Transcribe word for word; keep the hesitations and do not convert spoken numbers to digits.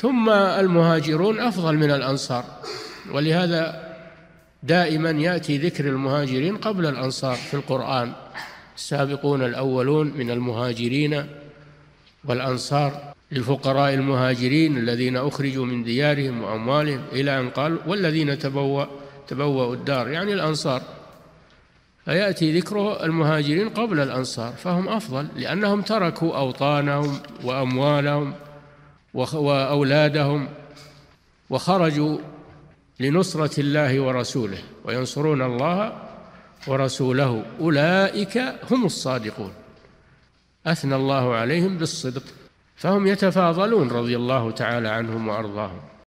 ثم المهاجرون أفضل من الأنصار، ولهذا دائما يأتي ذكر المهاجرين قبل الأنصار في القرآن. السابقون الأولون من المهاجرين والأنصار للفقراء المهاجرين الذين أخرجوا من ديارهم وأموالهم إلى أن قال والذين تبوأ تبوأوا الدار، يعني الأنصار، فيأتي ذكر المهاجرين قبل الأنصار، فهم أفضل لأنهم تركوا أوطانهم وأموالهم وأولادهم وخرجوا لنصرة الله ورسوله، وينصرون الله ورسوله، أولئك هم الصادقون، أثنى الله عليهم بالصدق، فهم يتفاضلون رضي الله تعالى عنهم وأرضاهم.